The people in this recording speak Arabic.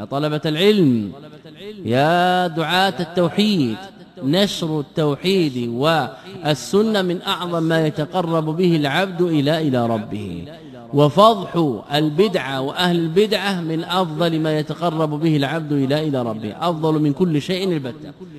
يا طلبة العلم يا دعاة التوحيد، نشر التوحيد والسنة من أعظم ما يتقرب به العبد إلى ربه، وفضح البدعة وأهل البدعة من أفضل ما يتقرب به العبد إلى ربه، أفضل من كل شيء البتة.